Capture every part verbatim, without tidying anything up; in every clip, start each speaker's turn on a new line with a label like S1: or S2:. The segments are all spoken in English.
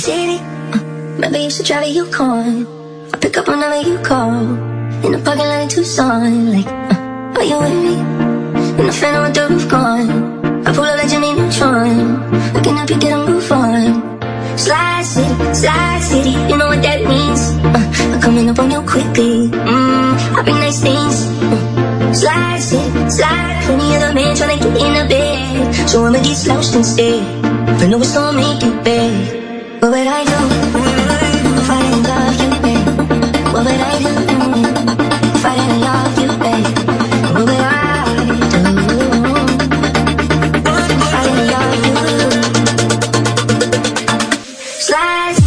S1: city, uh, maybe you should drive a Yukon. I pick up whenever you call. In the parking lot in Tucson, like, uh, are you with me? In the phantom with the roof gone. I pull up like Jimmy Neutron. Looking up, you get a move on. Slide City, Slide City, you know what that means. uh, I'm coming up on you quickly. Mmm, I bring nice things. uh, Slide City, slide. Plenty of the man tryna get in the bed, so I'ma get slouched instead. But no, it's gonna make you bad. What would I do if I didn't love you, babe? What would I do if I didn't love you, babe? What would I do if I didn't love you? Slide.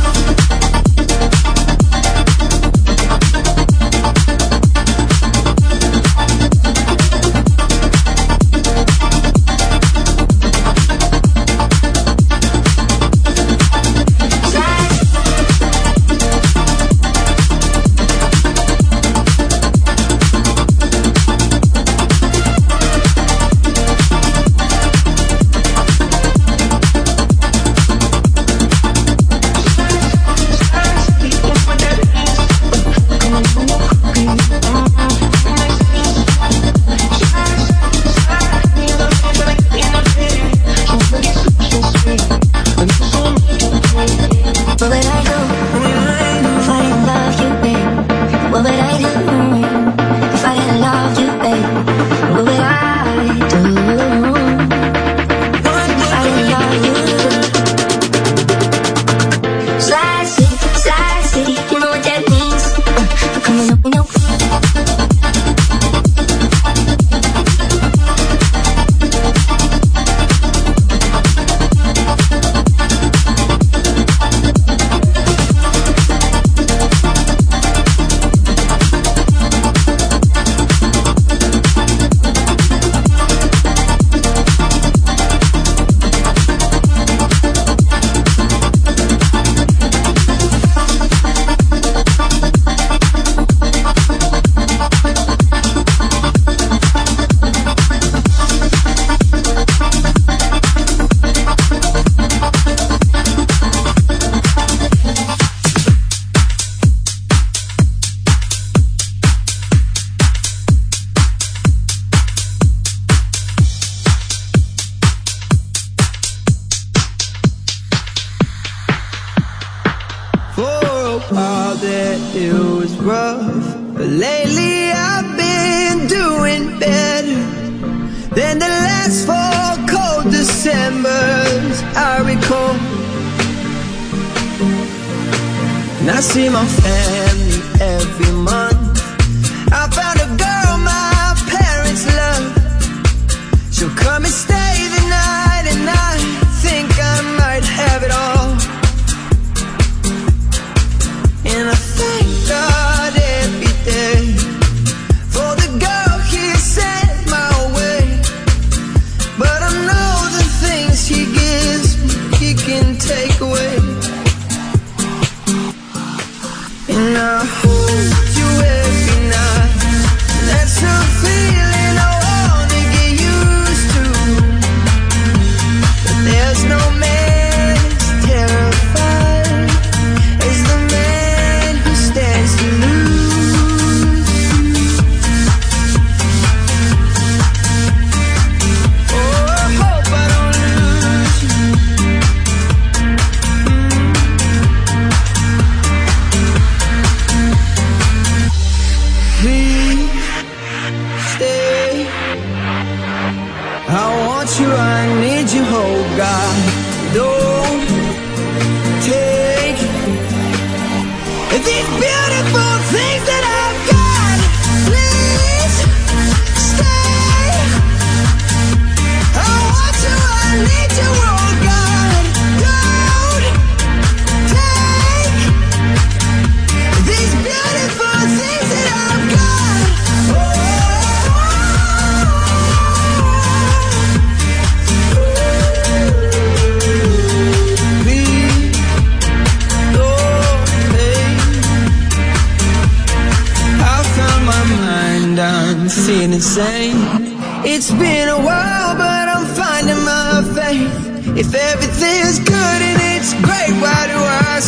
S2: It's been a while, but I'm finding my faith. If everything's good and it's great, why do I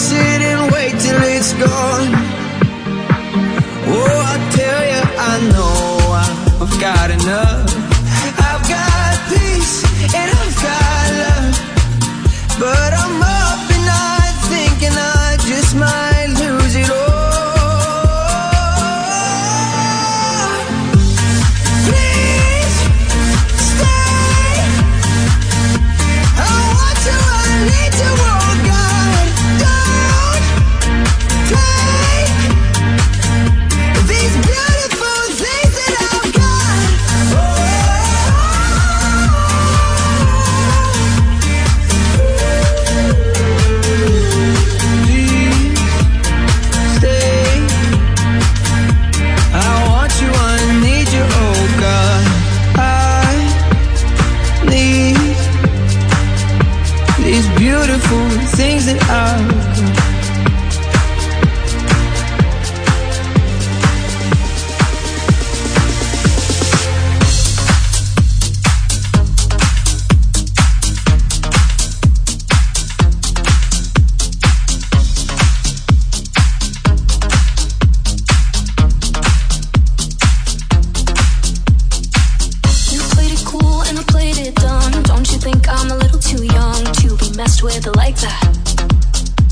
S2: that I've got.
S3: With like that.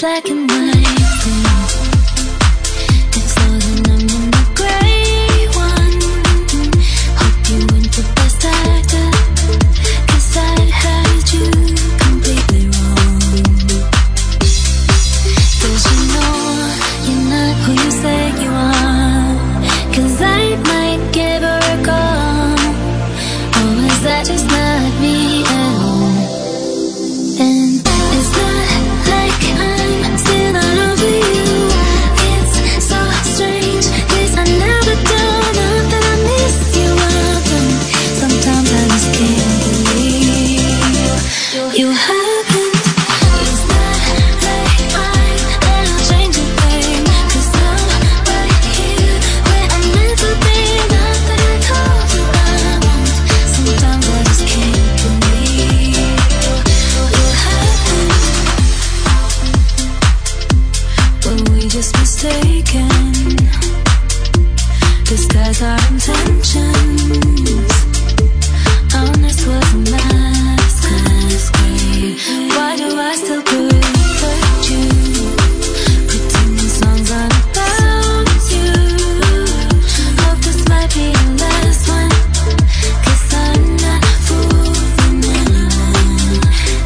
S1: black and white thing. It's all that I'm in the gray one. Hope you went the best actor, 'cause I had you completely wrong. 'Cause you know you're not who you say you are. 'Cause I might give her a call. Or is that just not me at all? And it's not like I'm still not over you. It's so strange, 'cause I never do. Not that I miss you often. Sometimes I just can't believe you happened. It's not like I'm gonna change a thing, 'cause I'm right here where I'm meant to be. Not that I told you I won't. Sometimes I just can't believe you happened. Were we just mistaken? Disguise our intentions. Honest was a masquerade. Why do I still protect you? Pretending songs are about you. Hope this might be the last one, 'cause I'm not fooling anyone.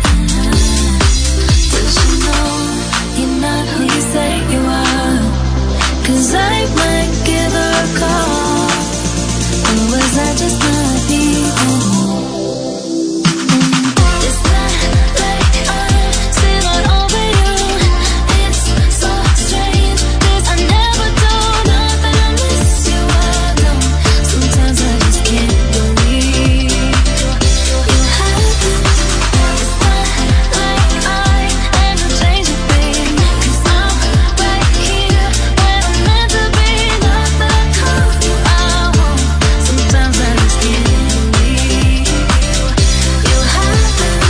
S1: Does you know you're not who you say you are? 'Cause I might give her a call. Or was I just not people? It's not like I'm still not over you. It's so strange, 'cause I never do. Not that I miss you, I don't. Sometimes I just can't believe you happened. It's not like I am to change a thing, 'cause I'm right here where I'm meant to be. Not that I told you I won't. Sometimes I just can't believe you happened.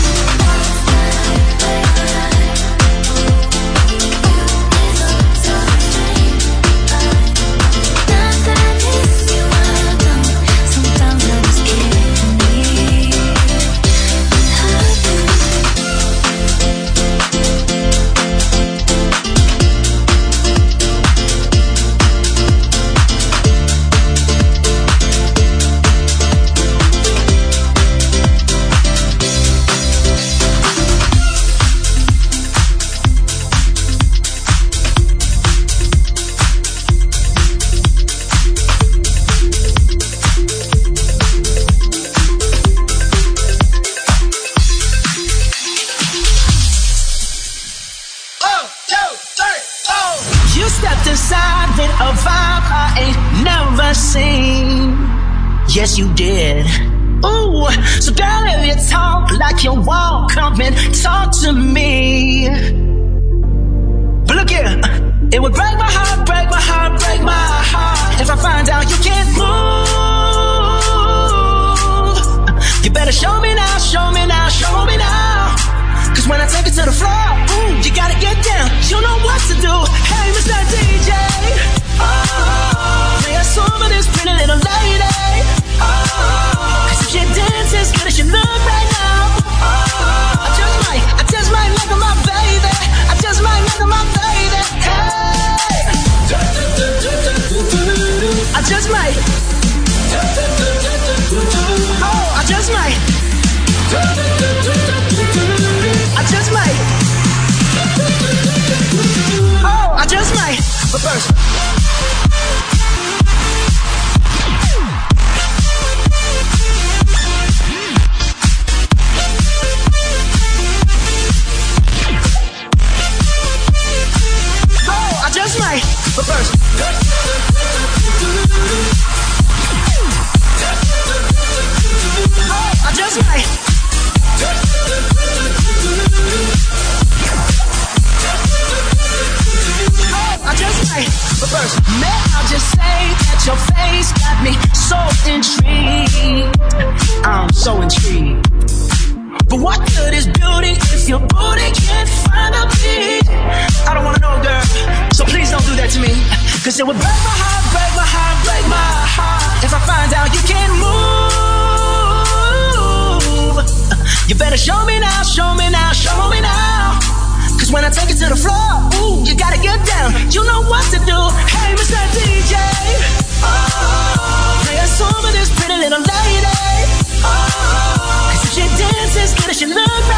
S1: Not that I miss you, I don't. Sometimes I just can't believe it happened.
S3: You stepped inside with a vibe I ain't never seen. Yes, you did. Ooh, so girl, if you talk like you won't, come and talk to me. But look here, it would break my heart, break my heart, break my heart if I find out you can't move. You better show me now, show me now, show me now. 'Cause when I take it to the floor, ooh, you gotta get down. You know what to do. Hey, Mister D J, oh, play a song for this pretty little lady. Oh, 'cause if she dances good as she look right now, oh, I just might, I just might like her, my baby. I just might like her, my baby. Hey, I just might. Oh, I just might. I just might. Oh, I just might. But first, oh, I just might. But first, oh, I just might. I just might, but first, may I just say that your face got me so intrigued. I'm so intrigued. But what good is beauty if your booty can't find a beat? I don't wanna know, girl, so please don't do that to me. 'Cause it would break my heart, break my heart, break my heart if I find out you can't move. You better show me now, show me now, show me now. 'Cause when I take it to the floor, ooh, you gotta get down. You know what to do. Hey, Mister D J, oh, play a song for this pretty little lady. Oh, cause if she dances, good as she look back.